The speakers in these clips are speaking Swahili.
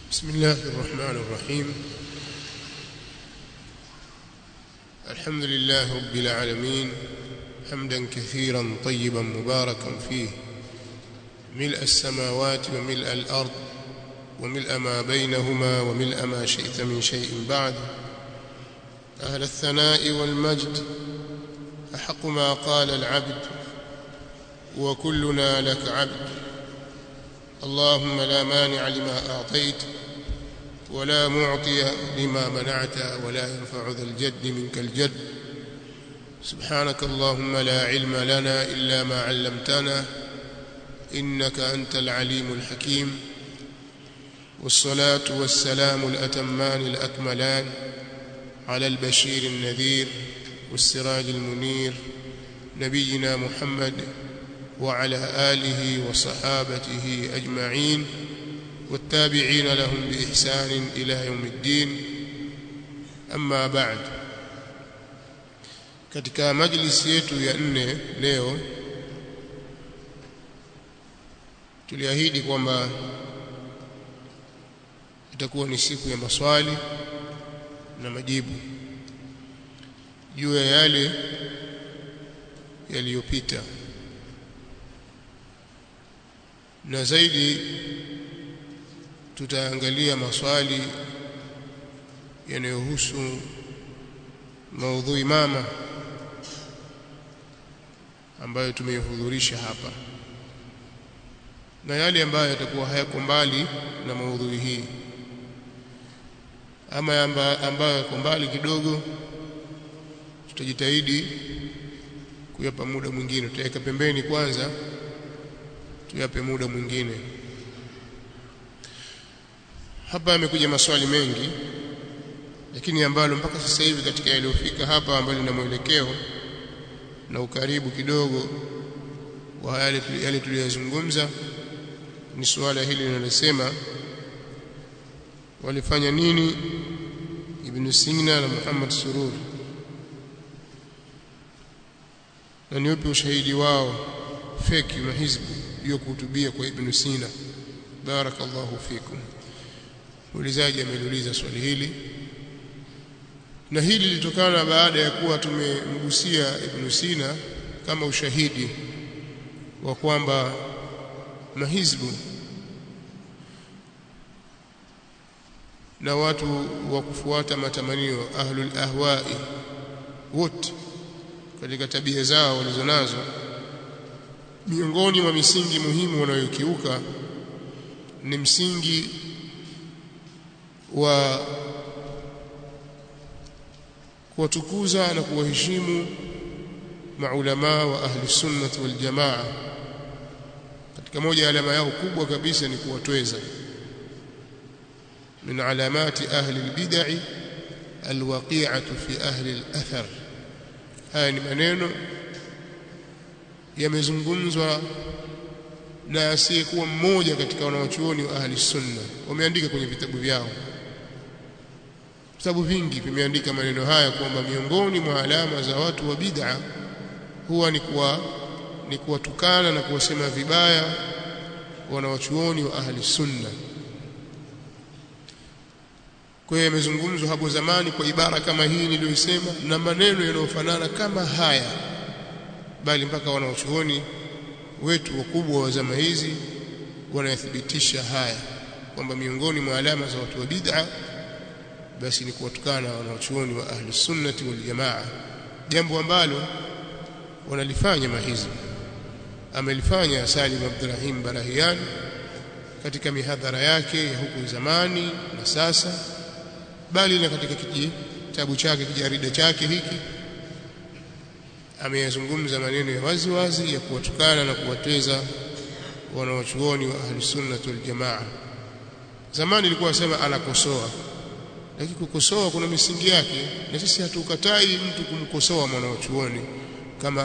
بسم الله الرحمن الرحيم. الحمد لله رب العالمين حمدا كثيرا طيبا مباركا فيه ملء السماوات وملء الأرض وملء ما بينهما وملء ما شئت من شيء بعد. أهل الثناء والمجد أحق ما قال العبد وكلنا لك عبد. اللهم لا مانع لما أعطيت ولا معطي لما منعت ولا ينفع ذا الجد منك الجد. سبحانك اللهم لا علم لنا إلا ما علمتنا إنك أنت العليم الحكيم. والصلاة والسلام الأتمان الأكملان على البشير النذير والسراج المنير نبينا محمد وعلى آله وصحابته أجمعين والتابعين لهم بإحسان إلى يوم الدين. أما بعد, katika majlisi yetu ya 4 leo tuliahidi kwamba itakuwa ni siku ya maswali na majibu juu ya yale yaliyopita, na zaidi tutaangalia maswali yanayohusu maudhui mama ambayo tumehudhurisha hapa na yale ambayo yatakuwa hayako mbali na maudhui hii, ama ambayo yako mbali kidogo tutajitahidi kuyapa muda mwingine, tutaweka pembeni kwanza tuyape muda mwingine. Hapa yamekuja maswali mengi, lakini ambalo mpaka sasa hivi katika yaliyofika hapa ambalo lina mwelekeo na ukaribu kidogo wa yale tuliyozungumza ni suala hili linalosema walifanya nini Ibn Sina na Muhammad Surur, na ni upi ushahidi wao feki na hizbu hiyo kuhutubia kwa Ibn Sina. Barakallahu fikum. Muulizaji ameuliza swali hili, na hili lilitokana baada ya kuwa tumemgusia Ibn Sina kama ushahidi wa kwamba mahizbu na watu wa kufuata matamanio ahlul ahwa'i wote katika tabia zao walizonazo, miongoni mwa misingi muhimu wanayokiuka ni msingi wa kuwatukuza na kuwaheshimu maulama wa ahli sunnah wal jamaa. Katika moja ya alama yao kubwa kabisa ni kuwatweza. min alamati ahli albid'i alwaqi'atu fi ahli alathar. Haya ni maneno yamezungumzwa na asiyekuwa mmoja katika wanawachuoni wa ahli sunna, wameandika kwenye vitabu vyao. Vitabu vingi vimeandika maneno haya kwamba miongoni mwa alama za watu wa bid'a huwa ni kuwatukana na kuwasema vibaya wanawachuoni wa ahli sunna. Kwa hiyo yamezungumzwa hapo zamani kwa ibara kama hii niliyosema na maneno yanayofanana kama haya, bali mpaka wanawachuoni wetu wakubwa wa zama hizi wanayathibitisha haya kwamba miongoni mwa alama za watu wa bid'a basi ni kuwatukana wanawachuoni wa ahli sunnati wal jamaa, jambo ambalo wanalifanya mahizbi. Amelifanya Salim Abdurrahim Barahian katika mihadhara yake ya huku zamani na sasa, bali na katika kitabu chake kijarida chake hiki ameyazungumza maneno ya wazi wazi ya kuwatukana na kuwateza wanawachuoni wa ahli sunnah wal jamaa. Zamani ilikuwa sema anakosoa, lakini kukosoa kuna misingi yake, na sisi hatukatai mtu kumkosoa mwanachuoni kama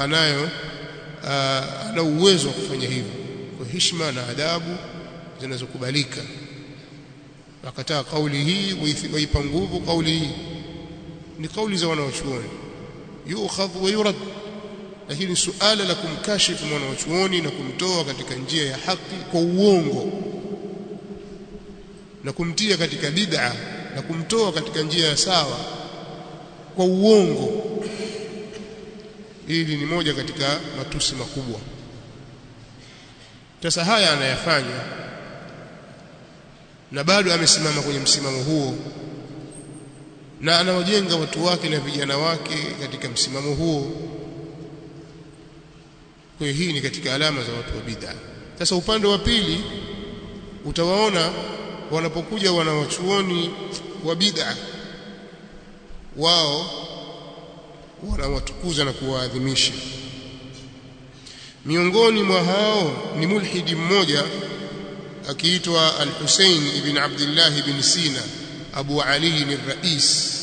ana uwezo wa kufanya hivyo kwa heshima na adabu zinazokubalika. Wakataa kauli hii, waipa nguvu kauli hii, ni kauli za wanachuoni, yu'khadhu wa yurad. Lakini suala la kumkashifu mwanachuoni na kumtoa katika njia ya haki kwa uongo na kumtia katika bid'a na kumtoa katika njia ya sawa kwa uongo, hili ni moja katika matusi makubwa. Sasa haya anayafanya na bado amesimama kwenye msimamo huo, na anawajenga watu wake na vijana wake katika msimamo huo. Kwa hiyo hii ni katika alama za watu wa bid'a. Sasa upande wa pili utawaona wanapokuja wanawachuoni wa bid'a, wao wanawatukuza na kuwaadhimisha. Miongoni mwa hao ni mulhidi mmoja akiitwa Al-Husayn ibn Abdullah ibn Sina Abu Ali al-Rais.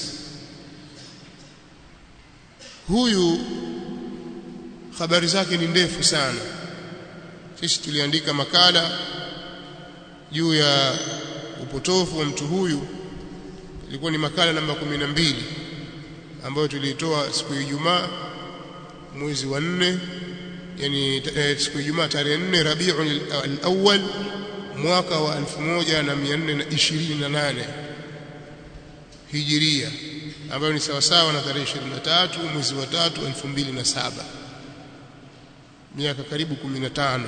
Huyu habari zake ni ndefu sana. Sisi tuliandika makala juu ya upotofu wa mtu huyu, ilikuwa ni makala namba 12 ambayo tulitoa siku ya Ijumaa mwezi wa 4, yani siku ya Ijumaa tarehe 4 Rabiul Awwal mwaka wa 1428 Hijiria, ambayo ni sawa sawa na tarehe 23 mwezi wa 3 2007, miaka karibu 15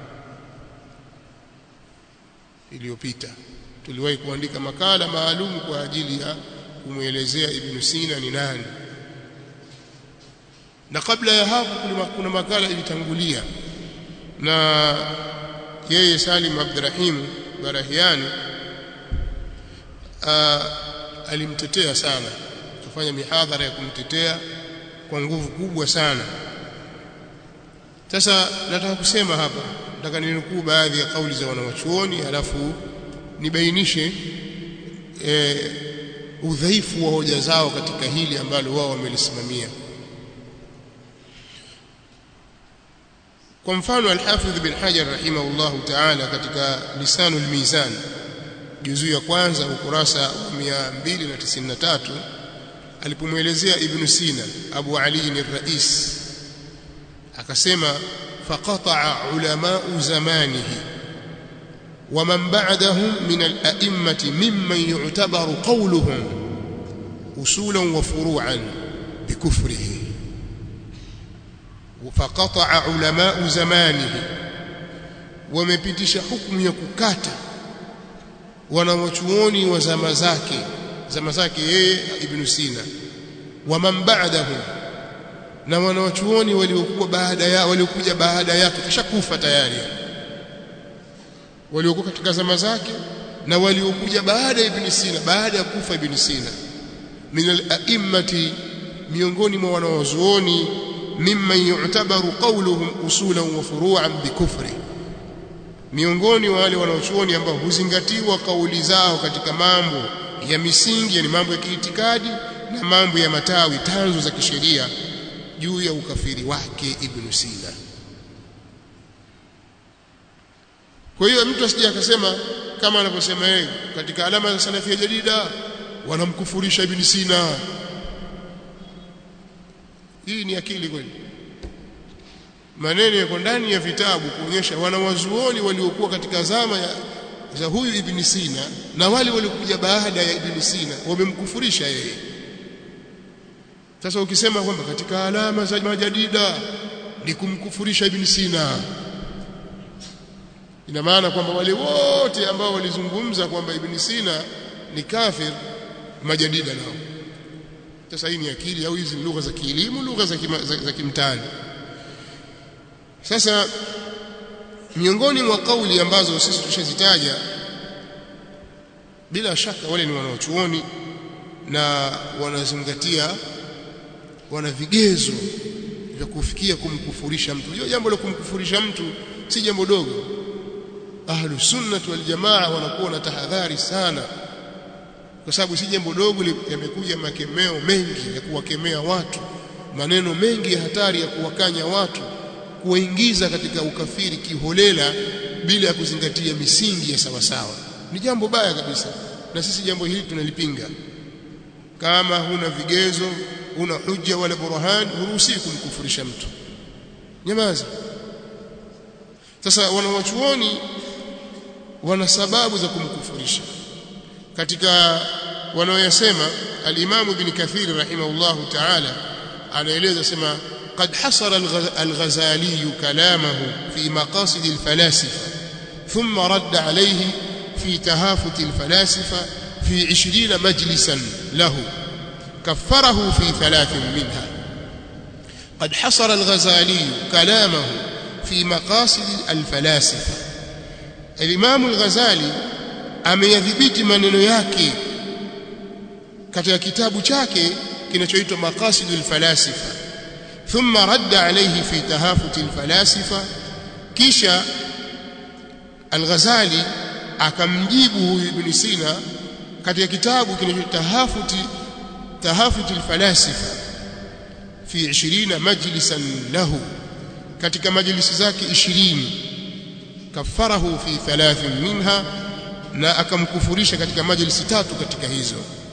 iliyopita. Tuliwahi kuandika makala maalum kwa ajili ya kumuelezea Ibn Sina ni nani, na kabla ya hapo kuna makala ilitangulia, na yeye Salim Abdurrahim Barahiani alimtetea sana, kufanya mihadhara ya kumtetea kwa nguvu kubwa sana. Sasa nataka kusema hapa, nataka ninukuu baadhi ya kauli za wanawachuoni alafu nibainishe udhaifu wa hoja zao katika hili ambalo wao wamelisimamia. Kwa mfano Al-Hafidh bin Hajar rahimahullahu ta'ala katika Lisanul Mizan juzu ya kwanza ukurasa wa 293 alipomwelezea Ibn Sina Abu Ali al-Rais akasema faqata'a ulama'u zamanihi wa man ba'dahum min al-a'immati mimman yu'tabaru qawluhum usulan wa furu'an bikufrihi. Faqata'a ulama'u zamanihi, wamepitisha hukumu ya kukata wanawachuoni wa zama zake yeye Ibn Sina, wa man ba'dahu, na wanawachuoni waliokuja baada yake, kishakufa tayari, waliokuwa katika zama zake na waliokuja baada ya Ibn Sina, baada ya kufa Ibn Sina, min al-a'immati, miongoni mwa wanawazuoni, mimman yu'tabaru qawluhum usulan wa furu'an bikufri, miongoni wa wale wanaochuoni ambao huzingatiwa kauli zao katika mambo ya misingi, yani mambo ya kiitikadi na mambo ya matawi tanzo za kisheria, juu ya ukafiri wake Ibn Sina. Kwa hiyo mtu asije akasema kama anavyosema yeye katika alama za salafia jadida wanamkufurisha Ibn Sina. Hii ni akili kweli? Maneno yako ndani ya vitabu kuonyesha wanawazuoni waliokuwa katika zama za huyu Ibn Sina na wale waliokuja baada ya Ibn Sina wamemkufurisha yeye. Sasa ukisema kwamba katika alama za majadida ni kumkufurisha Ibn Sina, ina maana kwamba wale wote ambao walizungumza kwamba Ibn Sina ni kafir majadida nao. Sasa hii ni akili au hizi lugha za kielimu, lugha za kimtaani? Sasa miongoni mwa kauli ambazo sisi tushazitaja, bila shaka wale ni wanaochuoni na wanazingatia, wana vigezo vya kufikia kumkufurisha mtu. Hiyo jambo la kumkufurisha mtu si jambo dogo. Ahlus Sunnah wal Jamaa wanakuwa na tahadhari sana, kwa sababu si jambo dogo. Yamekuja makemeo mengi ya kuwakemea watu, maneno mengi ya hatari ya kuwakanya watu, kuwaingiza katika ukafiri kiholela bila ya kuzingatia misingi ya sawasawa. Ni jambo baya kabisa, na sisi jambo hili tunalipinga. Kama huna vigezo, huna hujja wala burhan, huruhusi kumkufurisha mtu, nyamaza. Sasa wanawachuoni wana sababu za kumkufurisha, katika wanaoyasema al-Imam Ibn Kathir rahimahullahu ta'ala anaeleza sema قد حصر الغزالي كلامه في مقاصد الفلاسفة ثم رد عليه في تهافت الفلاسفة في 20 مجلسا له كفره في 3 منها. قد حصر الغزالي كلامه في مقاصد الفلاسفة. الإمام الغزالي ameyadhibiti maneno yake katika kitabu chake kinachoitwa Maqasidul Falasifa. Thumma radda alayhi fi tahafuti al-falasifa, kisha al-Ghazali akamjibu huyu Ibn Sina katika kitabu kinachoitwa tahafuti al-falasifa fi 20 majlisan lahu, katika majlisi zake 20 kafarahu fi 3 minha, na akamkufurisha katika majlisi 3 katika hizo.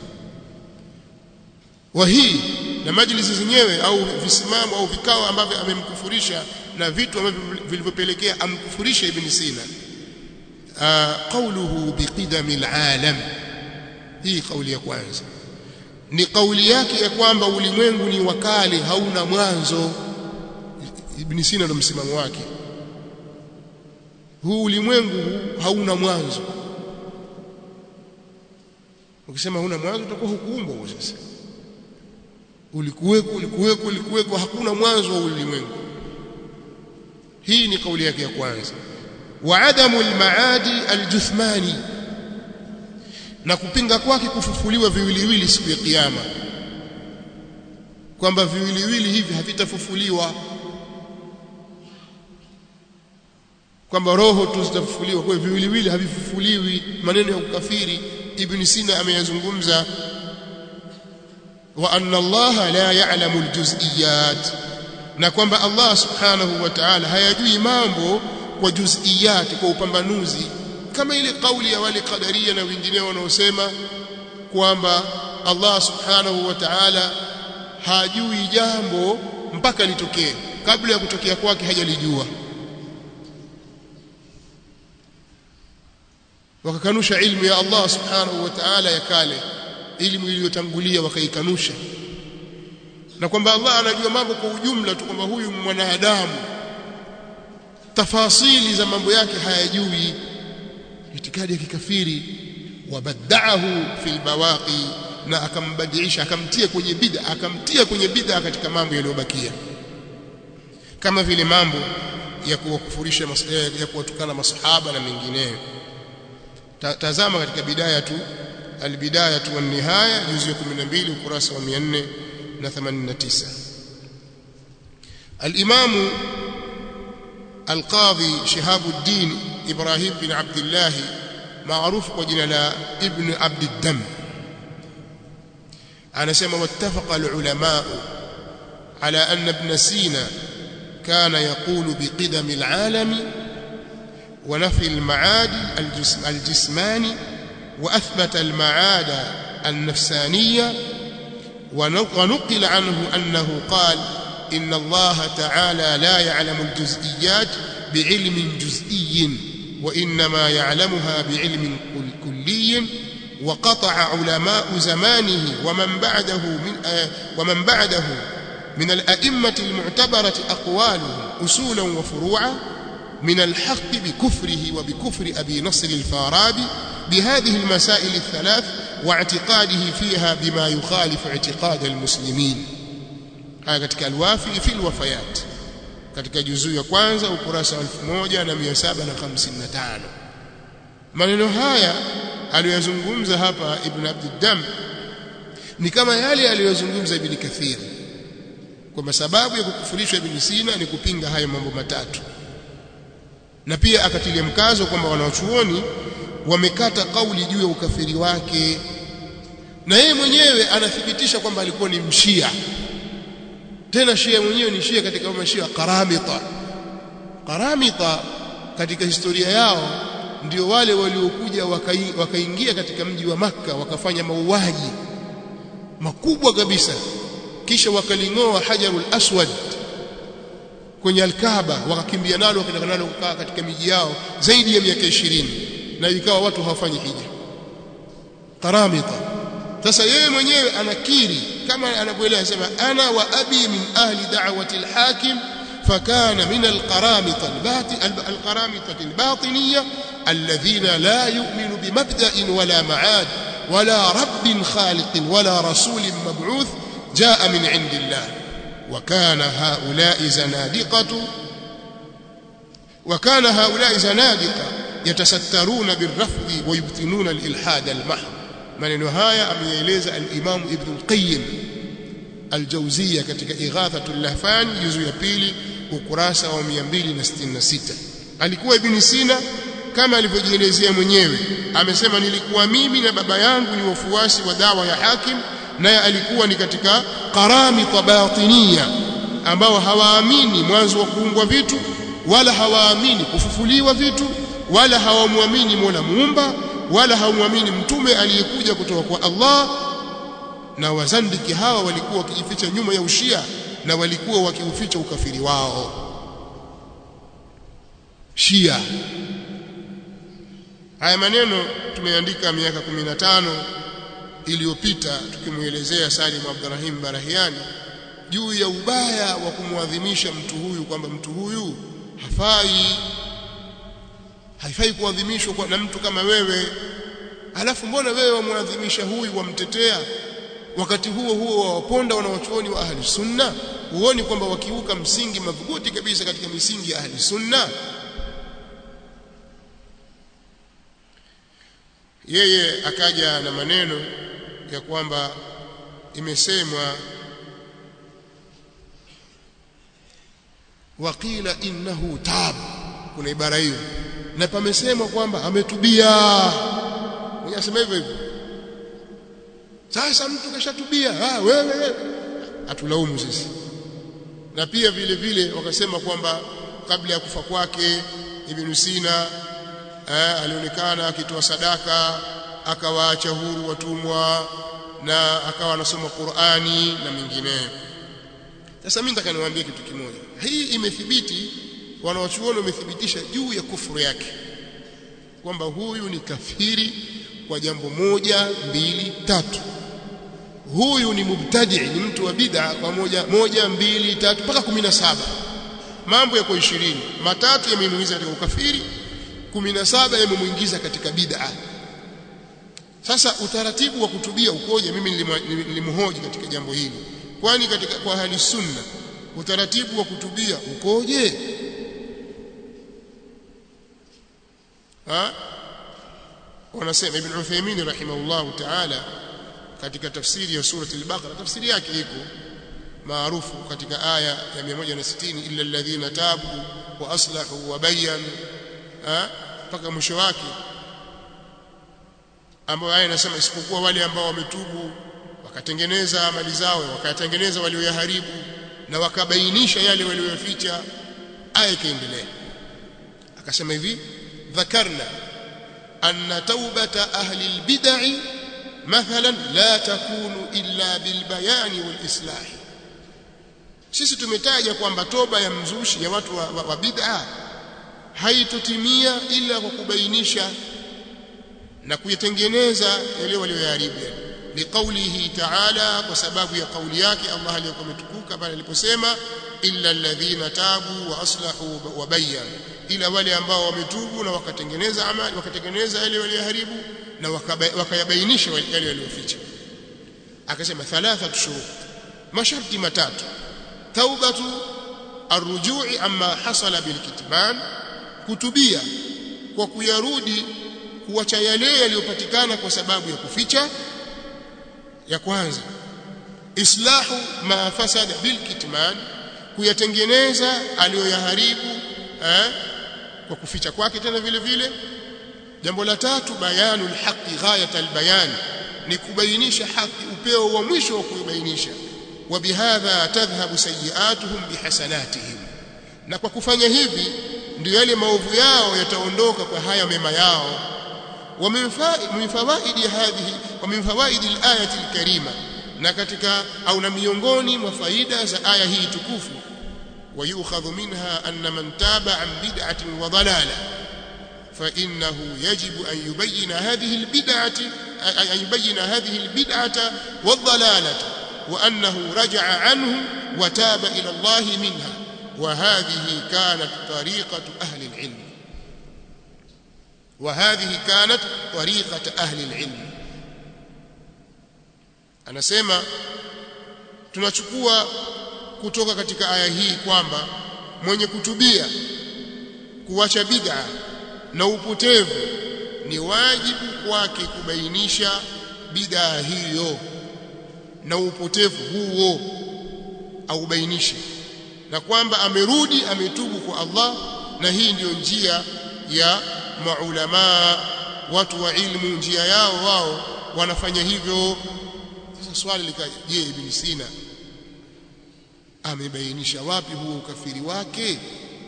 Wa hii na majlisi zenyewe au visimamo au vikao ambavyo amemkufurisha na vitu ambavyo vilivyopelekea amkufurisha Ibn Sina. Qawluhu biqidamil alam, hii kauli ya kwanza ni kauli yake ya kwamba ulimwengu ni wakale, hauna mwanzo. Ibn Sina ndo msimamo wake, huu ulimwengu hauna mwanzo. Ukisema hauna mwanzo utakuwa hukuumbwa. Sasa ulikuweko, hakuna mwanzo wa ulimwengu. Hii ni kauli yake ya kwanza. Wa adamu al-maadi al-juthmani, na kupinga kwake kufufuliwa viwiliwili siku ya kiyama, kwamba viwiliwili hivi havitafufuliwa, kwamba roho tu zitafufuliwa, kwa viwiliwili havifufuliwi. Maneno ya ukafiri Ibn Sina ameyazungumza. Wa anna Allah la ya'lamu al-juz'iyat, na kwamba Allah subhanahu wa ta'ala hayajui mambo kwa juz'iyat, kwa upambanuzi, kama ile kauli ya wale qadaria na wengineo wanaosema kwamba Allah subhanahu wa ta'ala hajui jambo mpaka litokee, kabla ya kutokea kwake hajalijua. Wakakanusha ilmu ya Allah subhanahu wa ta'ala ya kale, elimu iliyotangulia wakaikanusha, na kwamba Allah anajua mambo kwa ujumla tu, kwamba huyu mwanadamu tafasili za mambo yake hayajui. Itikadi ya kikafiri. Wabadaahu fil bawaqi, na akambadilisha, akamtia kwenye bid'a katika mambo yaliyobakia, kama vile mambo ya kuwakufurisha, ya kuwatukana masahaba na mengineyo. Tazama katika Al-Bidayatu wan-Nihaya juzu ya 12 ukurasa wa 489. Al-Imam Al-Qadhi Shihabuddin Ibrahim bin Abdullah, maarufu kwa jina la Ibn Abd ad-Dam, anasema wattafaqa al-ulama ala anna Ibn Sina kana yaqulu biqidam al-alami ونفي المعاد الجسماني، وأثبت المعاد النفسانية. ونقل عنه أنه قال إن الله تعالى لا يعلم الجزئيات بعلم جزئي، وإنما يعلمها بعلم كلي. وقطع علماء زمانه ومن بعده من الأئمة المعتبرة أقوالهم أصولا وفروعا من الحق بكفره وبكفر أبي نصر الفارابي بهذه المسائل الثلاث، واعتقاده فيها بما يخالف اعتقاد المسلمين. هذا katika الوافي في الوفيات katika juzuu ya kwanza ukurasa 1755. Maneno haya aliyozungumza hapa Ibn Abd ad-Dam ni kama yale aliyozungumza Ibn Kathir, kwa sababu ya kukufurishwa Ibn Sina ni kupinga hayo mambo matatu, na pia akatilia mkazo kwamba wanachuoni wamekata kauli juu ya ukafiri wake, na yeye mwenyewe anathibitisha kwamba alikuwa ni mshia. Tena shia mwenyewe ni shia katika mashia Qaramita. Qaramita katika historia yao ndio wale waliokuja wakaingia katika mji wa Makka, wakafanya mauaji makubwa kabisa, kisha wakalingoa Hajarul Aswad kwenye Al-Kaaba, wakakimbia nalo wakaenda nalo kukaa katika miji yao zaidi ya miaka 20, na ikawa watu hawafanyi hija. qaramita. Sasa yeye mwenyewe anakiri kama anavyoeleza, sema ana wa abi min ahli da'wati al-hakim fakana min al-qaramita al-batiniyya alladhina la yu'minu bimabda'in wala ma'ad wala rabbin khaliqin wala rasulin mab'uth jaa min 'indillah وكان هؤلاء زنادقة يتسترون بالرفض ويبطنون الإلحاد المحض. maneno haya ameeleza al-Imam Ibn al-Qayyim al-Jawziyya katika Ighathatul Lahfan juzu ya pili ukurasa wa 266. Alikuwa Ibn Sina kama alivyojielezea mwenyewe, amesema nilikuwa mimi na baba yangu ni wafuasi wa dawa ya Hakim, naye alikuwa ni katika qaramita batiniya ambao hawaamini mwanzo wa kuungwa vitu wala hawaamini kufufuliwa vitu wala hawamwamini Mola muumba wala hawamwamini mtume aliyekuja kutoka kwa Allah. Na wazandiki hawa walikuwa wakijificha nyuma ya ushia na walikuwa wakiuficha ukafiri wao. Shia. Haya maneno tumeandika miaka 15 iliyopita tukimuelezea Salim Abdurrahim Barahiani juu ya ubaya wa kumwadhimisha mtu huyu, kwamba mtu huyu haifai kuadhimishwa na mtu kama wewe. Alafu mbona wewe wamwadhimisha huyu, wamtetea, wakati huo waponda wanawachuoni wa ahli sunna? Huoni kwamba wakiuka msingi madhubuti kabisa katika misingi ya ahli sunna? Yeye akaja na maneno ya kwamba imesemwa waqila innahu tab, kuna ibara hiyo, na pamesemwa kwamba ametubia. Mwenye asema hivyo. Sasa mtu kashatubia, wewe atulaumu sisi. Na pia vile vile wakasema kwamba kabla ya kufa kwake Ibn Sina alionekana akitoa sadaka, akawaacha huru watumwa, na akawa anasoma Qur'ani na mengineyo. Sasa mimi nataka niwaambie kitu kimoja. Hii imethibiti, wanawachuoni wamethibitisha juu ya kufuru yake kwamba huyu ni kafiri kwa jambo 1, 2, 3. Huyu ni mubtadi', ni mtu wa bid'a kwa 1, 2, 3 mpaka 17. Mambo yako 20. Matatu yameinuiza katika ukafiri, 17 yamemuingiza katika bid'a. Sasa utaratibu wa kutubia ukoje? Mimi nilimhoji katika jambo hili. Kwani kwa ahli sunna utaratibu wa kutubia ukoje? Wanasema Ibn Uthaymeen rahimahullahu ta'ala katika tafsiri ya surah al-Baqara, tafsiri yake iko maarufu katika aya ya 160, illa alladhina tabu wa aslahu wa bayyanu, mpaka mwisho wake, ambao aya inasema isipokuwa wale ambao wametubu wakatengeneza amali zao, wakatengeneza walioyaharibu na wakabainisha yale walioyaficha. Aya ikaendelea akasema hivi, dhakarna anna taubata ahli albid'i mathalan la takunu illa bilbayani walislahi. Sisi tumetaja kwamba toba ya mzushi ya watu wa bid'a haitotimia ila kwa kubainisha na kuyatengeneza yale walioyaharibu, liqaulihi ta'ala, kwa sababu ya kauli yake Allah aliyokuwa ametukuka pale aliposema illa alladhina tabu wa aslahu wa bayyanu, ila wale ambao wametubu na wakatengeneza amali, wakatengeneza yale walioharibu na wakayabainisha yale walioficha. Akasema 3 shurut, masharti 3: taubatu arrujui amma hasala bilkitman, kutubia kwa kuyarudi kuacha yale yaliyopatikana kwa sababu ya kuficha. Ya kwanza, islahu ma fasada bilkitman, kuyatengeneza aliyoyaharibu kwa kuficha kwake tena vile vile. Jambo la tatu, bayanul haqi ghayatal bayan, ni kubainisha haki upeo wa mwisho wa kuibainisha. Wa bihadha tadhhabu sayiatuhum bihasanatihim, na kwa kufanya hivi ndio yale maovu yao yataondoka kwa haya mema yao. Wa min fawaidi hadhihi wa min fawaidi al-ayati al-karima, na katika au na miongoni mwa faida za aya hii tukufu, wa yu'khadhu minha anna man taba an bid'atin wa dalala fa innahu yajibu an yubayyina hadhihi al-bid'ati يبين هذه البدعة والضلالة وأنه رجع عنه وتاب إلى الله منها وهذه كانت طريقة أهل العلم anasema tunachukua kutoka katika aya hii kwamba mwenye kutubia kuacha bid'a na upotevu ni wajibu kwake kubainisha bid'a hiyo na upotevu huo au bainishe, na kwamba amerudi ametubu kwa Allah, na hii ndiyo njia ya maulama, watu wa ilmu, njia yao wao wanafanya hivyo. Sasa swali likaja, je, Ibn Sina amebainisha wapi huo ukafiri wake?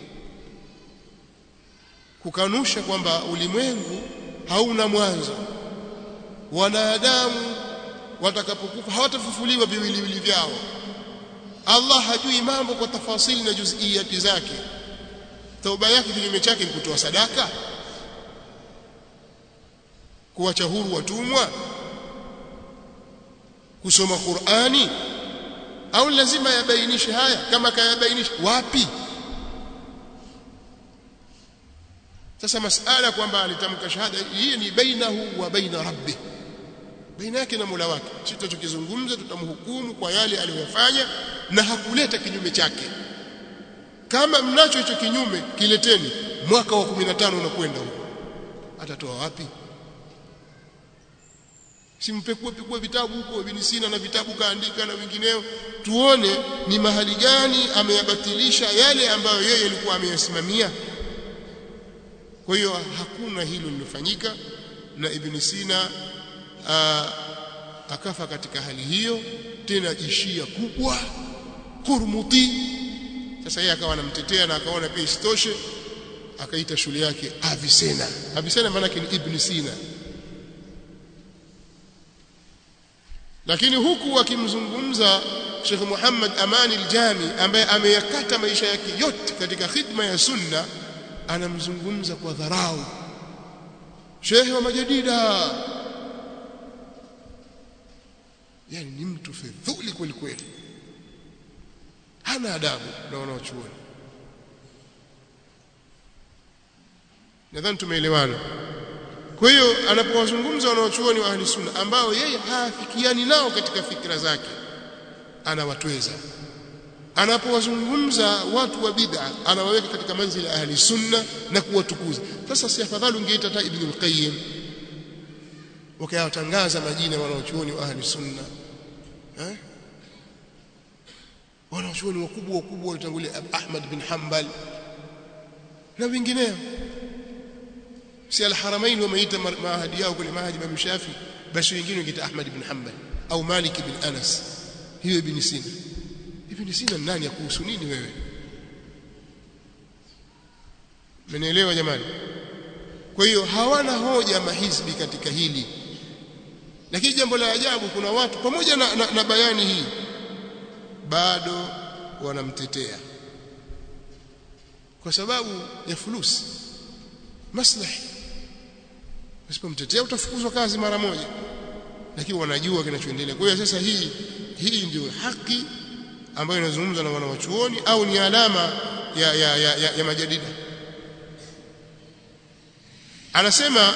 Kukanusha kwamba ulimwengu hauna mwanzo, wanadamu watakapokufa hawatafufuliwa viwiliwili vyao, Allah hajui mambo kwa tafasili na juz'iyati zake. Tauba yake kinyume chake ni kutoa sadaka, kuacha huru watumwa, kusoma Qur'ani, au lazima yabainishe haya? Kama kayabainisha wapi? Sasa masala kwamba alitamka shahada hii ni bainahu wa baina rabbih, baina yake na Mola wake. Sisi tutachokizungumza tutamhukumu kwa yale aliyofanya na hakuleta kinyume chake. Kama mnacho hicho kinyume kileteni, mwaka wa 15 unakwenda huko, atatoa wapi? Simpekua vitabu huko Ibn Sina na vitabu kaandika na wengineo, tuone ni mahali gani ameyabatilisha yale ambayo yeye alikuwa ameyasimamia. Kwa hiyo hakuna hilo lilofanyika, na Ibn Sina akafa katika hali hiyo, tena jishia kubwa Qurmuti. Sasa yeye akawa anamtetea na akaona pia isitoshe, akaita shule yake Avicenna. Avicenna maana yake ni Ibn Sina. Lakini huku akimzungumza Sheikh Muhammad Amani al-Jami ambaye ameyakata maisha yake yote katika khidma ya sunna, anamzungumza kwa dharau, shehe wa majadida. Yani ni mtu fedhuli kweli kweli, hana adabu na wanaochuoni. Nadhani tumeelewana. Kwa hiyo anapowazungumza wanaochuoni wa ahli sunna ambao yeye hafikiani nao katika fikra zake, anawatweza. Anapowazungumza watu wa bid'a, anawaweka katika manzila ahli sunna na kuwatukuza. Sasa si afadhali ungeita ta Ibn al-Qayyim wakayatangaza majina ya wanaochuoni wa ahli sunna, wanaochuoni wakubwa walitangulia Ahmad bin Hanbal na wengineo. Si al-Haramain wameita maahadi yao kule mahadi Imam Shafi, basi wengine wakiita Ahmad bin Hanbal au Malik bin Anas. Hiyo Ibn Sina. Ibn Sina nani ya kuhusu nini wewe? Mnaelewa jamani? Kwa hiyo hawana hoja mahizbi katika hili. Lakini jambo la ajabu, kuna watu pamoja na bayani hii bado wanamtetea kwa sababu ya fulusi, maslahi. Usipomtetea utafukuzwa kazi mara moja, lakini wanajua kinachoendelea. Kwa hiyo sasa hii ndio haki ambayo inazungumzwa na wanawachuoni, au ni alama ya majadida. Anasema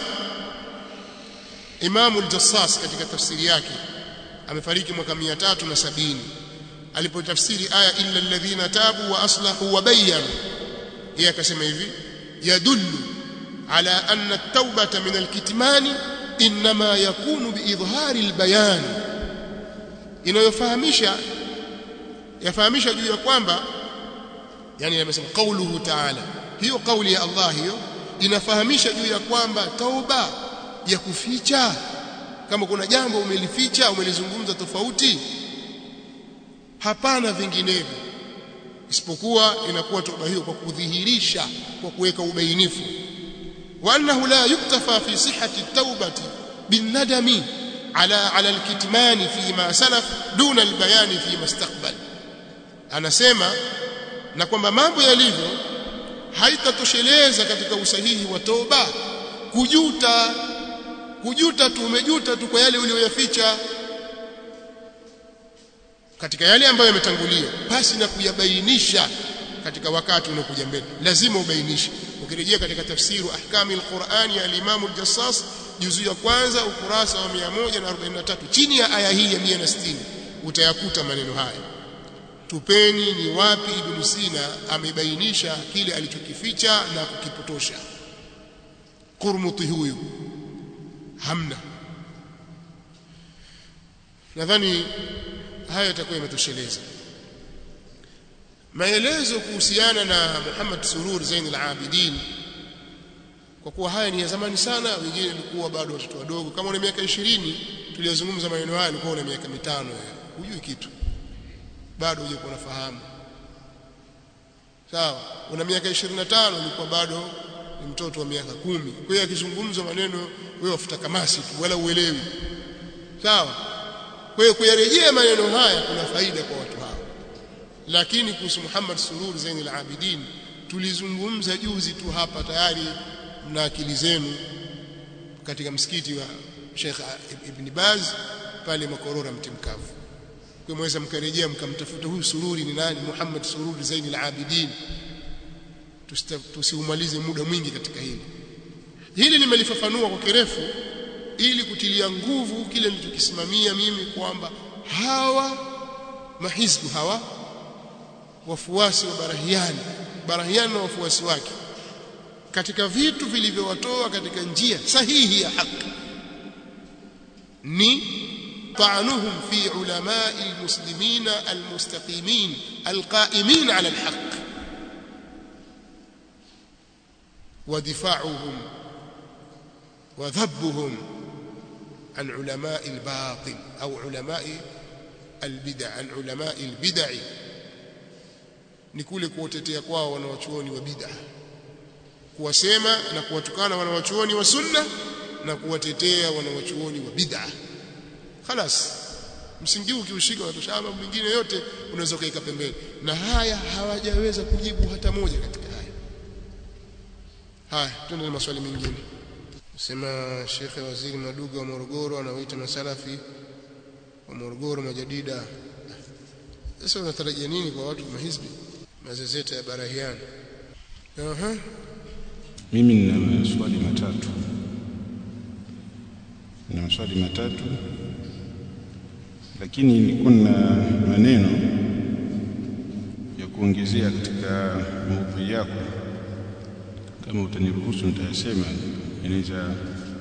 Imam al-Jassas katika tafsiri yake, amefariki mwaka 370, alipotafsiri aya illa alladhina tabu wa aslahu wa bayyanu, yeye akasema hivi: yadullu ala anna at-taubata min al-kitmani inma yakunu biidhhari al-bayan, yafahamisha juu ya kwamba, yani amesema qauluhu ta'ala, hiyo kauli ya Allah hiyo inafahamisha juu ya kwamba tauba ya kuficha, kama kuna jambo umelificha, umelizungumza tofauti, hapana vinginevyo, isipokuwa inakuwa toba hiyo kwa kudhihirisha, kwa kuweka ubainifu. Wa annahu la yuktafa fi sihhati at-taubati bin nadami ala al-kitmani fi ma salaf duna al-bayani fi mustaqbal. Anasema na kwamba mambo yalivyo haitatosheleza katika usahihi wa toba kujuta kujuta tu umejuta tu kwa yale uliyoyaficha katika yale ambayo yametangulia, basi na kuyabainisha katika wakati unaokuja mbele. Lazima ubainishe. Ukirejea katika tafsiru ahkami al-Qur'an ya al-Imam al-Jassas juzu ya kwanza ukurasa wa 143 chini ya aya hii ya 160 utayakuta maneno haya. Tupeni ni wapi Ibn Sina amebainisha kile alichokificha na kukipotosha. Qurmuti huyu hamna. Nadhani haya yatakuwa yametosheleza. Maelezo kuhusiana na Muhammad Surur Zain al-Abidin, kwa kuwa haya ni ya zamani sana, wengine walikuwa bado watoto wadogo. Kama una miaka 20 tuliyozungumza maneno haya, ulikuwa una miaka 5, hujui kitu, bado huje kunafahamu. Sawa, una miaka 25 ulikuwa bado ni mtoto wa miaka 10. Kwa hiyo akizungumza maneno wewe wafuta kamasi tu, wala uelewi. Sawa, kwa hiyo kuyarejea maneno haya kuna faida kwa watu hao. Lakini kuhusu Muhammad Surur Zain al-Abidin tulizungumza juzi tu hapa, tayari mna akili zenu, katika msikiti wa Sheikh Ibn Baz pale Makorora Mtimkavu. Kwa mweza mkarejea mkamtafuta huyu Sururi ni nani, Muhammad Surur Zain al-Abidin. Tusiumalize muda mwingi katika hili nimelifafanua kwa kirefu ili kutilia nguvu kile nilichokisimamia mimi, kwamba hawa mahizbu hawa wafuasi wa Barahiani na wafuasi wake, katika vitu vilivyowatoa katika njia sahihi ya haki ni ta'anuhum fi ulama'i almuslimina almustaqimin alqa'imin 'ala alhaq wa difa'uhum wa dhabbuhum an ulama'i albatil au ulama'i albid'a, an ulama'i albid'a, ni kule kuwatetea kwao wanawachuoni wa bid'a, kuwasema na kuwatukana wanawachuoni wa sunna na kuwatetea wanawachuoni wa bid'a. Khalas, msingi ukiushika watashama mwingine yote unaweza kaika pembeni. Na haya hawajaweza kujibu hata moja katika haya. Tuende na maswali mengine. Sema Sheikh Waziri Maduga wa Morogoro anawaita masalafi wa Morogoro majadida. Sasa unatarajia nini kwa watu mahizbi mazezeta ya Barahiani? Mimi nina maswali matatu, lakini nilikuwa na maneno ya kuongezea katika maudhui yako. Kama utaniruhusu nitayasema, inaweza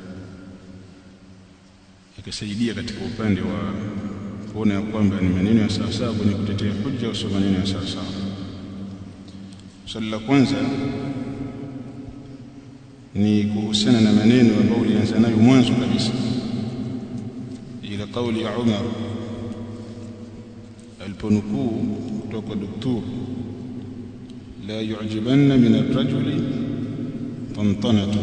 yakasaidia katika upande wa kuona kwamba ni maneno ya sawasawa kwenye kutetea hujja au sio maneno ya sawasawa. Swali la kwanza ni kuhusiana na maneno ambayo ulianza nayo mwanzo kabisa, ila kauli ya Umar aliponukuu kutoka Daktari, la yu'jibanna min ar-rajuli tantanatu.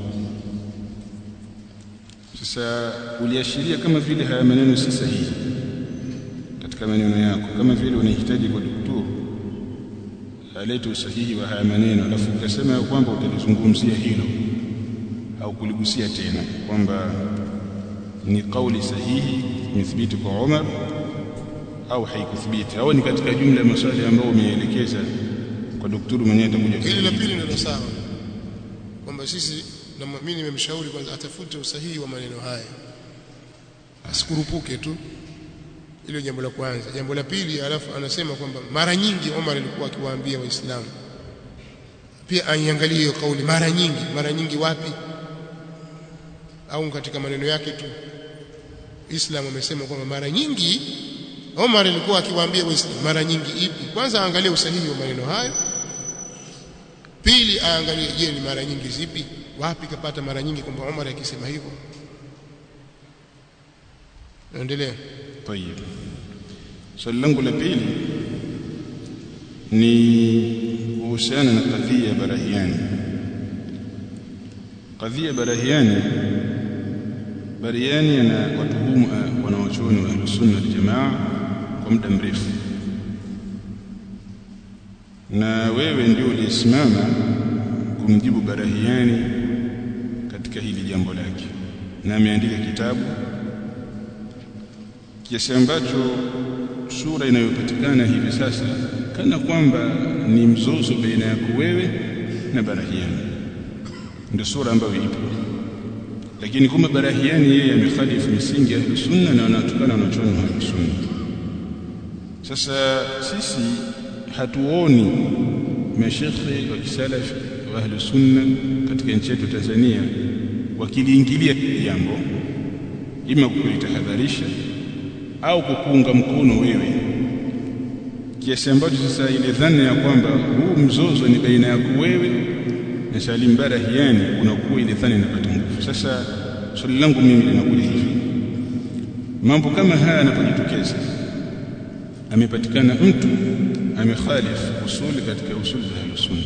Sasa uliashiria kama vile haya maneno si sahihi katika maneno yako, kama vile unahitaji kwa Daktari alete usahihi wa haya maneno, alafu ukasema kwamba utalizungumzia hilo au kuligusia tena kwamba ni kauli sahihi imethibiti kwa Umar au haikuthibiti, au ni katika jumla ya maswali ambayo umeelekeza kwa Daktari mwenyewe atakuja. Hili la pili ndio sawa, kwamba sisi na mimi nimemshauri kwanza atafute usahihi wa maneno haya, asikurupuke tu. Hilo jambo la kwanza. Jambo la pili, alafu anasema kwamba mara nyingi Umar alikuwa akiwaambia Waislamu pia aiangalie hiyo kauli mara nyingi wapi, au katika maneno yake tu. Islam amesema kwamba mara nyingi Umar alikuwa akiwaambia Waislamu, mara nyingi ipi? Kwanza aangalie usahihi wa maneno hayo, pili aangalie je ni mara nyingi zipi, wapi kapata mara nyingi kwamba Umar akisema hivyo. Endelea. Tayeb. Swali langu la pili ni kuhusiana na kadhia ya Barahiani. Kadhia Barahiani ana watuhumu wanawachuoni wa Ahlus-Sunnah wal-Jamaa kwa muda mrefu, na wewe ndio ulisimama kumjibu Barahiani katika hili jambo lake. na ameandika kitabu kiasi ambacho sura inayopatikana hivi sasa kana kwamba ni mzozo baina yako wewe na Barahiani, ndio sura ambayo ipo. Lakini kama Barahiani yeye amekhalifu misingi ya Sunna na anatukana wanachuoni wa Sunna. Sasa sisi hatuoni mashekhe wa kisalafi wa ahli sunna katika nchi yetu Tanzania wakiliingilia jambo, ima kukulitahadharisha au kukuunga mkono wewe, kiasi ambacho sasa ile dhana ya kwamba huu mzozo ni baina yako wewe na Salim Barahiani unakuwa ile dhana inapata nguvu. Sasa swali langu mimi linakuja hivi: mambo kama haya yanapojitokeza, amepatikana mtu amekhalifu usuli katika usuli za sunna,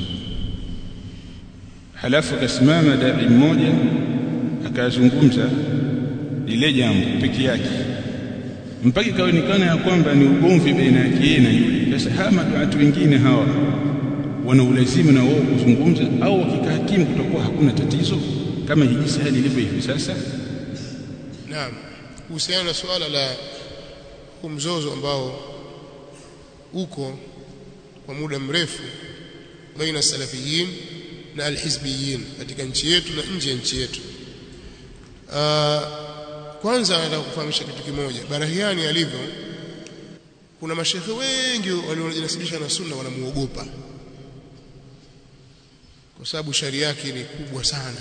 halafu akasimama dai mmoja akazungumza ile jambo peke yake mpaka ikaonekana ya kwamba ni ugomvi baina yake yeye na yule. Sasa hawa watu wengine hawa wana ulazima na wao kuzungumza, au wakikahakimu kutakuwa hakuna tatizo kama hiji hali ilivyo hivi sasa? Naam, kuhusiana na suala la mzozo ambao uko kwa muda mrefu baina salafiyin na alhizbiyin katika nchi yetu na nje ya nchi yetu, kwanza nataka kufahamisha kitu kimoja. Barahiani alivyo, kuna mashehe wengi waliojinasibisha na sunna wanamuogopa kwa sababu sharia yake ni kubwa sana,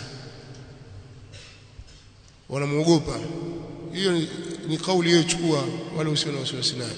wanamuogopa. Hiyo ni kauli iliyochukua wale usio na wasiwasi nayo.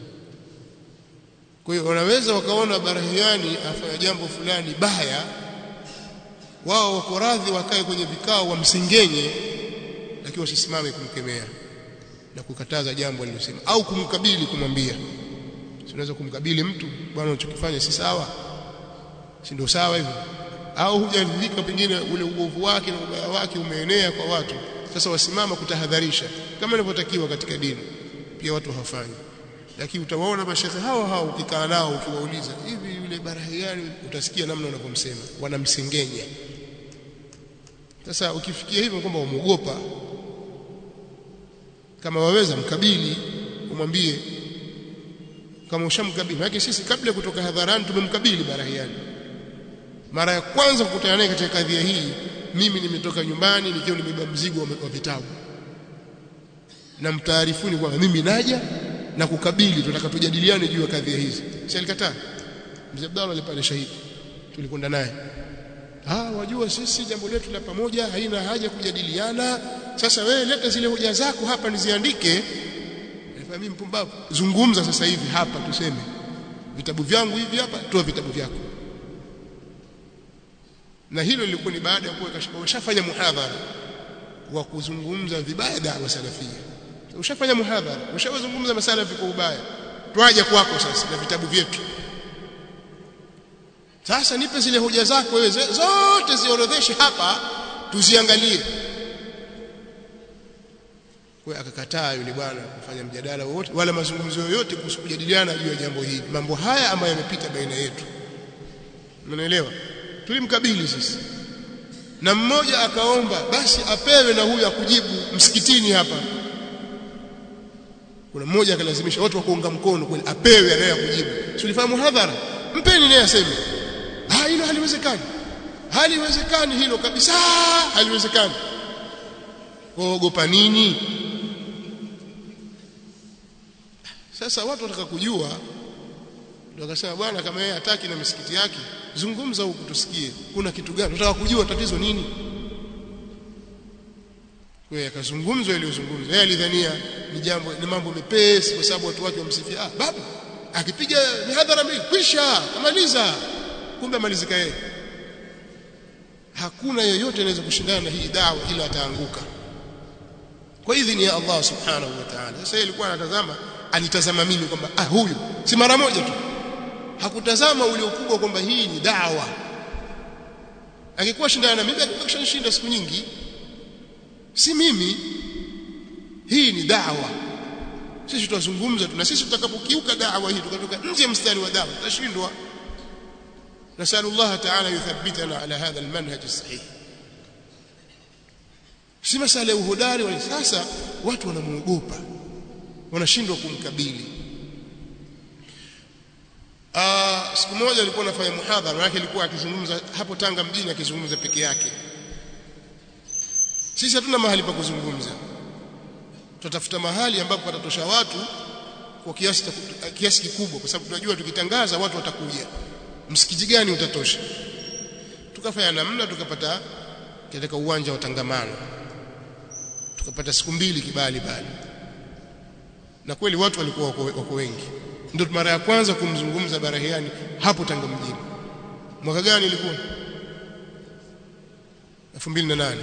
Kwa hiyo wanaweza wakaona Barahiani afanya jambo fulani baya, wao wako radhi wakae kwenye vikao wamsengenye, lakini wasisimame kumkemea na kukataza jambo alilosema au kumkabili, kumwambia. Unaweza kumkabili mtu, bwana unachokifanya si sawa, si ndio sawa hivyo, au hujaridhika pengine ule uovu wake na ubaya wake umeenea kwa watu, sasa wasimama kutahadharisha kama inavyotakiwa katika dini. Pia watu hawafanyi, lakini utawaona mashehe hao ukikaa nao ukiwauliza hivi yule Barahiani, utasikia namna wanavyomsema, wanamsengenya. Sasa ukifikia hivyo kwamba wamuogopa, kama waweza mkabili, umwambie. Kama ushamkabili, maana sisi kabla kutoka hadharani tumemkabili Barahiani. Mara ya kwanza kukutana naye katika kadhia hii, mimi nimetoka nyumbani nikiwa nimebeba mzigo wa vitabu, na mtaarifuni kwamba mimi naja na kukabili, tunataka tujadiliane juu ya kadhia hizi. Si alikataa mzee Abdalla alipale shahidi, tulikwenda naye, wajua sisi jambo letu la pamoja, haina haja kujadiliana. Sasa wewe leta zile hoja zako hapa niziandike. Nifa mimi mpumbavu, zungumza sasa hivi hapa, tuseme vitabu vyangu hivi hapa, toa vitabu vyako. Na hilo lilikuwa ni baada ya kuwa kashafanya muhadhara wa kuzungumza vibaya da'wa salafia. Ushafanya muhadhara, ushawazungumza masalafi kwa ubaya, twaje kwako sasa na vitabu vyetu. Sasa nipe zile hoja zako wewe zote, ziorodheshe hapa tuziangalie. Kwa akakataa yule bwana kufanya mjadala wote wala mazungumzo yoyote kuhusu kujadiliana juu ya jambo hili, mambo haya ambayo yamepita baina yetu. Unaelewa? Tulimkabili sisi, na mmoja akaomba basi apewe na huyu akujibu msikitini hapa. Kuna mmoja akalazimisha watu wakuunga mkono kweli apewe anayekujibu. Tulifahamu hadhara, mpeni naye aseme. Hilo haliwezekani. Haliwezekani hilo kabisa, haliwezekani. Kuogopa nini? Sasa watu wataka kujua, ndio akasema bwana kama yeye hataki na misikiti yake, zungumza huku tusikie. Kuna kitu gani? Tunataka kujua tatizo nini? Kwa hiyo akazungumzwa iliyozungumzwa. Yeye alidhania ni mambo mepesi kwa sababu watu wake wamsifia. Baba akipiga mihadhara mbili kwisha amaliza. Kumbe amalizika yeye. Hakuna yeyote anaweza kushindana na hii dawa ila ataanguka kwa idhini ya Allah subhanahu wa ta'ala. Sasa yeye alikuwa anatazama, alitazama mimi kwamba huyu si mara moja tu, hakutazama ule ukubwa kwamba hii ni dawa. Angekuwa shindana na mimi angekuwa siku nyingi. Si mimi, hii ni dawa. Sisi tutazungumza tu, na sisi tutakapokiuka dawa hii tukatoka nje ya mstari wa dawa tutashindwa. نسأل الله تعالى يثبتنا على هذا المنهج الصحيح. si masala ya uhodari wala. Sasa watu wanamuogopa, wanashindwa kumkabili. Siku moja alikuwa anafanya muhadhara yake, alikuwa akizungumza hapo Tanga mjini, akizungumza peke yake. Sisi hatuna mahali pa kuzungumza, tutafuta mahali ambapo patatosha watu kwa kiasi kikubwa, kwa sababu tunajua tukitangaza watu watakuja. Msikiti gani utatosha? Tukafanya namna, tukapata katika uwanja wa Tangamano, tukapata siku 2 kibali bali, na kweli watu walikuwa wako wengi. Ndio mara ya kwanza kumzungumza Barahiani hapo Tanga mjini. Mwaka gani ilikuwa? 2008.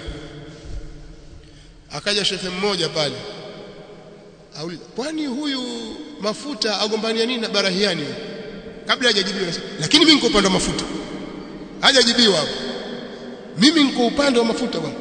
Akaja shekhe mmoja pale, auliza, kwani huyu Mafuta agombania nini na Barahiani? Kabla hajajibiwa, lakini mimi niko upande wa Mafuta. Hajajibiwa hapo, mimi niko upande wa Mafuta bwana.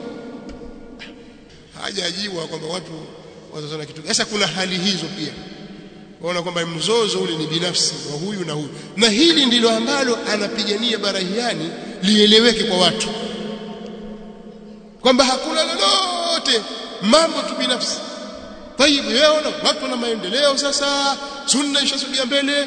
Hajajiwa kwamba watu wazozana kitu. Sasa kuna hali hizo pia, waona kwamba mzozo ule ni binafsi wa huyu na huyu, na hili ndilo ambalo anapigania Barahiani lieleweke kwa watu, kwamba hakuna lolote, mambo tu binafsi. Kwa hivyo yaona watu wana maendeleo sasa, sunna ishasogea mbele.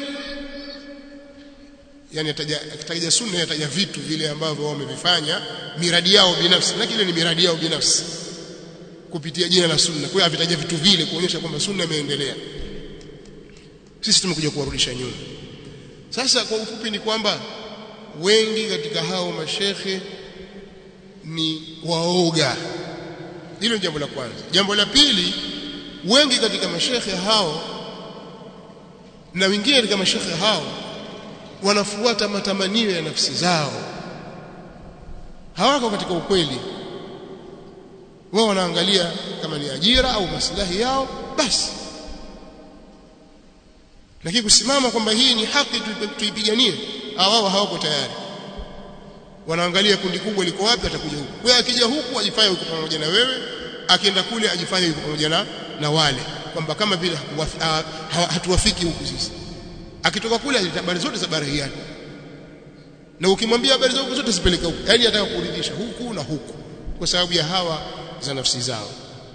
Yani ataja sunna, ataja vitu vile ambavyo wamevifanya, miradi yao binafsi, na kile ni miradi yao binafsi kupitia jina la sunna. Kwa hiyo avitaja vitu vile kuonyesha kwamba sunna imeendelea. Sisi tumekuja kuwarudisha nyuma. Sasa kwa ufupi ni kwamba wengi katika hao mashekhe ni waoga. Hilo ni jambo la kwanza. Jambo la pili, wengi katika mashekhe hao na wengine katika mashekhe hao wanafuata matamanio ya nafsi zao, hawako katika ukweli. Wao wanaangalia kama ni ajira au maslahi yao basi, lakini kusimama kwamba hii ni haki tuipiganie, wao hawako tayari. Wanaangalia kundi kubwa liko wapi, atakuja huku. Kwa hiyo akija huku ajifanye yuko pamoja na wewe, akienda kule ajifanye yuko pamoja na wale, kwamba kama vile hatuwafiki huku sisi. Akitoka kule habari zote za Barahiani, na ukimwambia habari zote zipeleka huku, yani anataka kuridhisha huku na huku kwa sababu ya hawa za nafsi zao.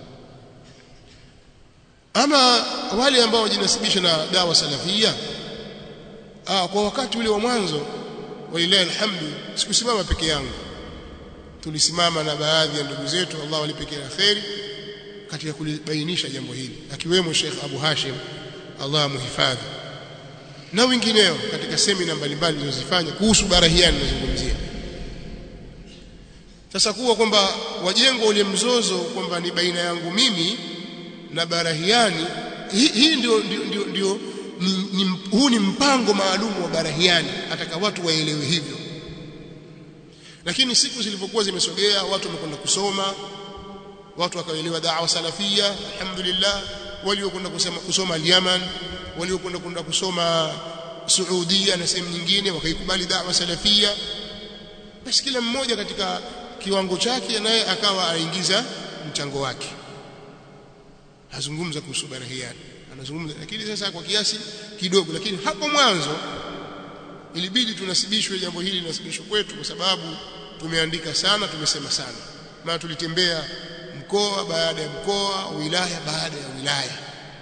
Ama wale ambao wajinasibisha na dawa salafia, kwa wakati ule wa mwanzo, walilahi alhamdu, sikusimama peke yangu, tulisimama na baadhi ya ndugu zetu, Allah walipekea kheri katika kulibainisha jambo hili, akiwemo Sheikh Abu Hashim, Allah muhifadhi, na wengineo katika semina mbalimbali zilizofanya kuhusu Barahiani nazungumzia. Sasa kuwa kwamba wajengo ule mzozo kwamba ni baina yangu mimi na Barahiani, hii ndio huu ni mpango maalum wa Barahiani, ataka watu waelewe hivyo. Lakini siku zilipokuwa zimesogea, watu wamekwenda kusoma, watu wakaelewa da'wa salafia, alhamdulillah. Waliokwenda kusoma Yemen, waliokwenda kusoma Saudia na sehemu nyingine, wakaikubali da'wa salafia. Basi kila mmoja katika kiwango chake naye akawa aingiza mchango wake, azungumza kuhusu Barahiani, anazungumza, lakini sasa kwa kiasi kidogo. Lakini hapo mwanzo ilibidi tunasibishwe jambo hili, linasibishwe kwetu kwa sababu tumeandika sana, tumesema sana, maana tulitembea mkoa baada ya mkoa, wilaya baada ya wilaya,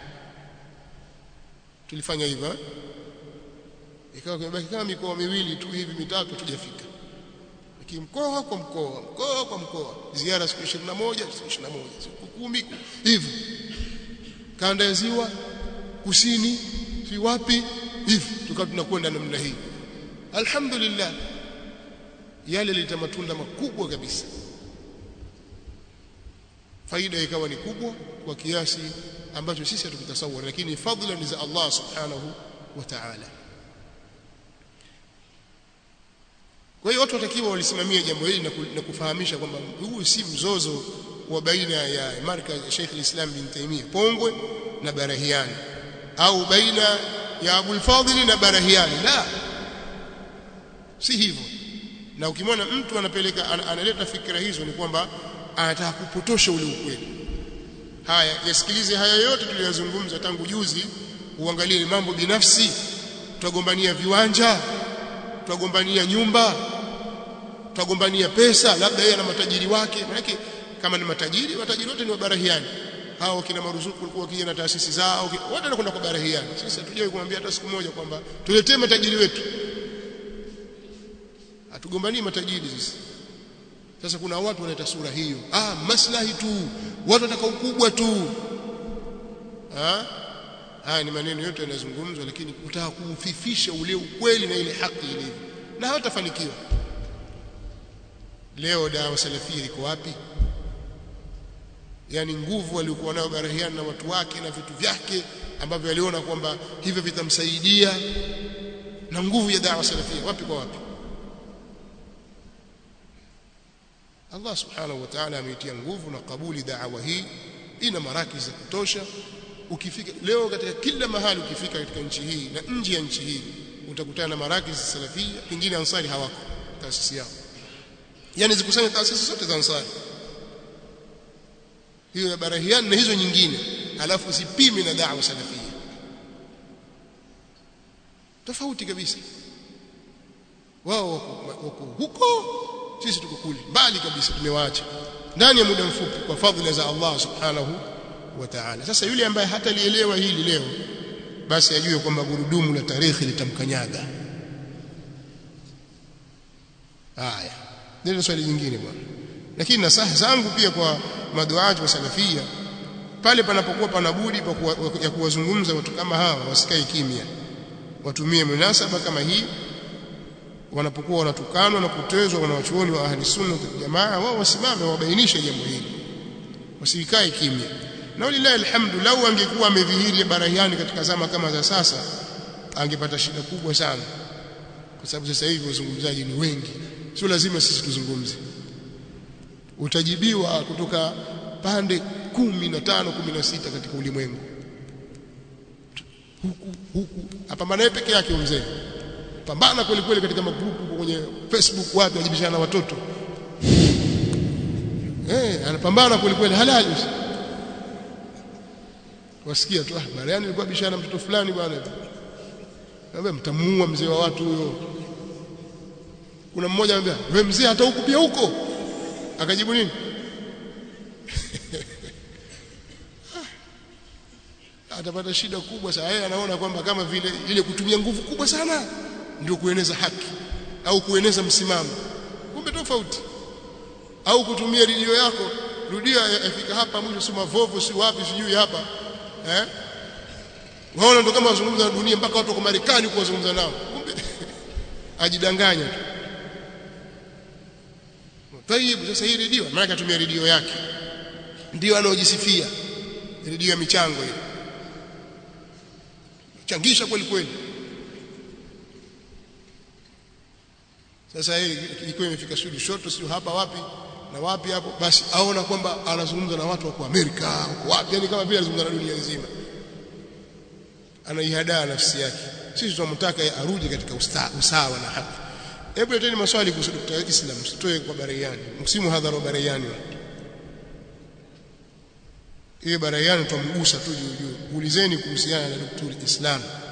tulifanya hivyo. Ikawa kumebaki kama mikoa miwili tu hivi mitatu tujafika, lakini mkoa kwa mkoa, ziara siku 21, siku 10 hivi, kanda ya ziwa, kusini, si wapi hivi, tukawa tunakwenda namna hii. Alhamdulillah, yale lileta matunda makubwa kabisa, faida ikawa ni kubwa kwa kiasi ambacho sisi hatukutasawara, lakini fadhila ni za Allah subhanahu wa ta'ala. Kwa hiyo watu watakiwa walisimamia jambo hili na kufahamisha kwamba huu si mzozo wa baina ya markaz Sheikh al-Islam bin Taymiyyah Pongwe na Barahiani, au baina ya Abul Fadhili na Barahiani, la, si hivyo. Na ukimwona mtu analeta fikra hizo, ni kwamba anataka kupotosha ule ukweli. Haya, yasikilize haya yote tuliyozungumza tangu juzi, uangalie mambo binafsi. Tutagombania viwanja, tutagombania nyumba, tutagombania pesa, labda yeye na matajiri wake. Maana Kama ni matajiri wote ni wabarahiani. Hao kina Maruzuku walikuwa wakija na taasisi zao, wote wanakwenda kwa barahiani. Sisi hatujawahi kumwambia hata siku moja kwamba tuletee matajiri wetu. Hatugombanii matajiri sisi. Sasa kuna watu wanaita sura hiyo, maslahi tu, watu wataka ukubwa tu. Haya ni maneno yote yanazungumzwa, lakini kutaka kuufifisha ule ukweli na ile haki ilivyo, na hawatafanikiwa. Leo dawa salafia iko wapi? Yani nguvu waliokuwa nayo Barahian na watu wake na vitu vyake ambavyo aliona kwamba hivyo vitamsaidia, na nguvu ya dawa salafia wapi kwa wapi? Allah subhanahu wa ta'ala ameitia nguvu na kabuli dawa hii, ina marakiz za kutosha. Ukifika leo katika kila mahali, ukifika katika nchi hii na nje ya nchi hii, utakutana na marakiz salafia. Pengine Ansari hawako taasisi yao, yani zikusanya taasisi zote za Ansari, hiyo ya Barahian na hizo nyingine, alafu zipime na dawa salafia, tofauti kabisa. Wao wako huko, sisi tuko kule mbali kabisa, tumewaacha ndani ya muda mfupi kwa fadhila za Allah subhanahu wa ta'ala. Sasa yule ambaye hata lielewa hili leo, basi ajue kwamba gurudumu la tarikhi litamkanyaga. Haya ndio swali jingine bwana. Lakini nasaha zangu pia kwa maduaji wa salafia, pale panapokuwa panabudi ya kuwazungumza watu kama hawa, wasikae kimya, watumie munasaba kama hii. Wanapokuwa wanatukanwa na kutezwa wanawachuoni wa ahli sunna wal jamaa, wao wasimame wabainishe jambo hili, wasikae kimya. Na walillahi alhamdu, lau angekuwa amedhihiri Barahiani katika zama kama za sasa, angepata shida kubwa sana, kwa sababu sasa hivi wazungumzaji ni wengi, sio lazima sisi tuzungumze. Utajibiwa kutoka pande 15 16 katika ulimwengu, huku apambana yeye peke yake. Mzee pambana kweli kweli katika magrupu kwenye Facebook, watu wajibishana na watoto, anapambana kweli kweli, halali. Wasikia tu Barahiani alikuwa bishana mtoto fulani bwana, naomba mtamuua mzee wa watu huyo. Kuna mmoja anambia, wewe mzee hata huku pia huko? Akajibu nini? Atapata shida kubwa sana. Yeye anaona kwamba kama vile ile kutumia nguvu kubwa sana ndio kueneza haki au kueneza msimamo, kumbe tofauti. Au kutumia redio yako, rudia yafika hapa mwisho, sema vovo si wapi sijui hapa, waona ndio kama wazungumza na dunia, mpaka watu wa Marekani kuwazungumza nao, kumbe ajidanganya tu. Tayib, sasa hii redio, maana atumia redio yake, ndio anaojisifia redio ya michango hiyo, changisha kweli kweli. Sasa hii ilikuwa imefika studio shoto, sio hapa wapi na wapi hapo, basi aona kwamba anazungumza na watu wa Amerika huko wapi, yani kama vile anazungumza na dunia nzima, anaihadaa nafsi yake. Sisi tunamtaka arudi katika usawa na haki. Hebu leteni maswali kuhusu Dr. Islam, msitoe kwa Barahiani, msimu hadhara wa Barahiani. Hiyo Barahiani tumgusa tu juu, ulizeni kuhusiana na Dr. Islam.